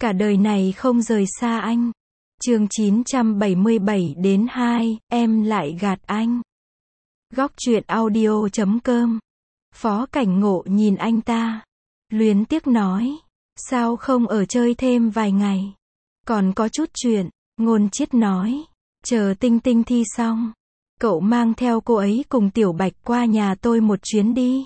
Cả đời này không rời xa anh. Chương 977 đến 2, em lại gạt anh. Góc truyện audio.com. Phó Cảnh Ngộ nhìn anh ta, luyến tiếc nói, sao không ở chơi thêm vài ngày? Còn có chút chuyện. Ngôn Chiết nói, chờ Tinh Tinh thi xong, cậu mang theo cô ấy cùng Tiểu Bạch qua nhà tôi một chuyến đi.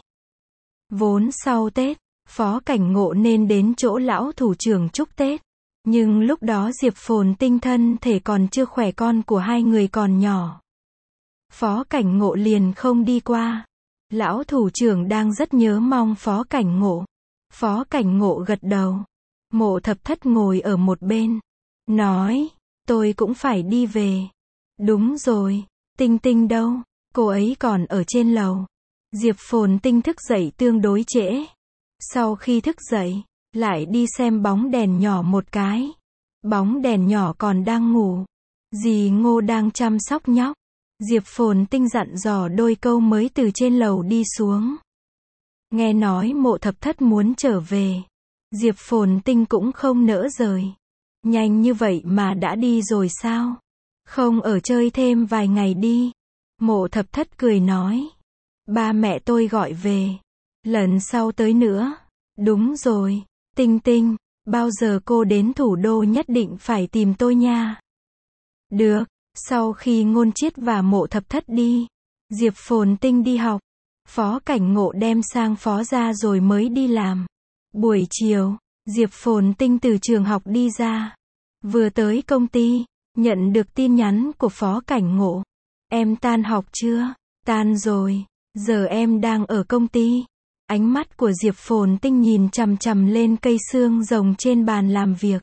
Vốn sau Tết, Phó Cảnh Ngộ nên đến chỗ lão thủ trưởng chúc Tết. Nhưng lúc đó Diệp Phồn Tinh thân thể còn chưa khỏe, con của hai người còn nhỏ. Phó Cảnh Ngộ liền không đi qua. Lão thủ trưởng đang rất nhớ mong Phó Cảnh Ngộ. Phó Cảnh Ngộ gật đầu. Mộ Thập Thất ngồi ở một bên, nói, tôi cũng phải đi về. Đúng rồi, Tinh Tinh đâu? Cô ấy còn ở trên lầu. Diệp Phồn Tinh thức dậy tương đối trễ. Sau khi thức dậy, lại đi xem bóng đèn nhỏ một cái. Bóng đèn nhỏ còn đang ngủ. Dì Ngô đang chăm sóc nhóc. Diệp Phồn Tinh dặn dò đôi câu mới từ trên lầu đi xuống. Nghe nói Mộ Thập Thất muốn trở về, Diệp Phồn Tinh cũng không nỡ rời. Nhanh như vậy mà đã đi rồi sao? Không ở chơi thêm vài ngày đi? Mộ Thập Thất cười nói, ba mẹ tôi gọi về, lần sau tới nữa. Đúng rồi, Tinh Tinh, bao giờ cô đến thủ đô nhất định phải tìm tôi nha. Được. Sau khi Ngôn Chiết và Mộ Thập Thất đi, Diệp Phồn Tinh đi học. Phó Cảnh Ngộ đem sang phó gia rồi mới đi làm. Buổi chiều, Diệp Phồn Tinh từ trường học đi ra. Vừa tới công ty, nhận được tin nhắn của Phó Cảnh Ngộ. Em tan học chưa? Tan rồi, giờ em đang ở công ty. Ánh mắt của Diệp Phồn Tinh nhìn chằm chằm lên cây xương rồng trên bàn làm việc.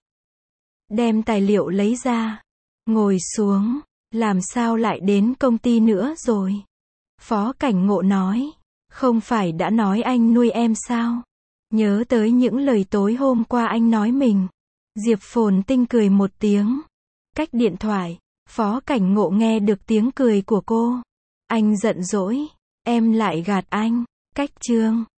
Đem tài liệu lấy ra, ngồi xuống. Làm sao lại đến công ty nữa rồi? Phó Cảnh Ngộ nói, không phải đã nói anh nuôi em sao? Nhớ tới những lời tối hôm qua anh nói mình. Diệp Phồn Tinh cười một tiếng. Cách điện thoại, Phó Cảnh Ngộ nghe được tiếng cười của cô. Anh giận dỗi, em lại gạt anh. Cách chương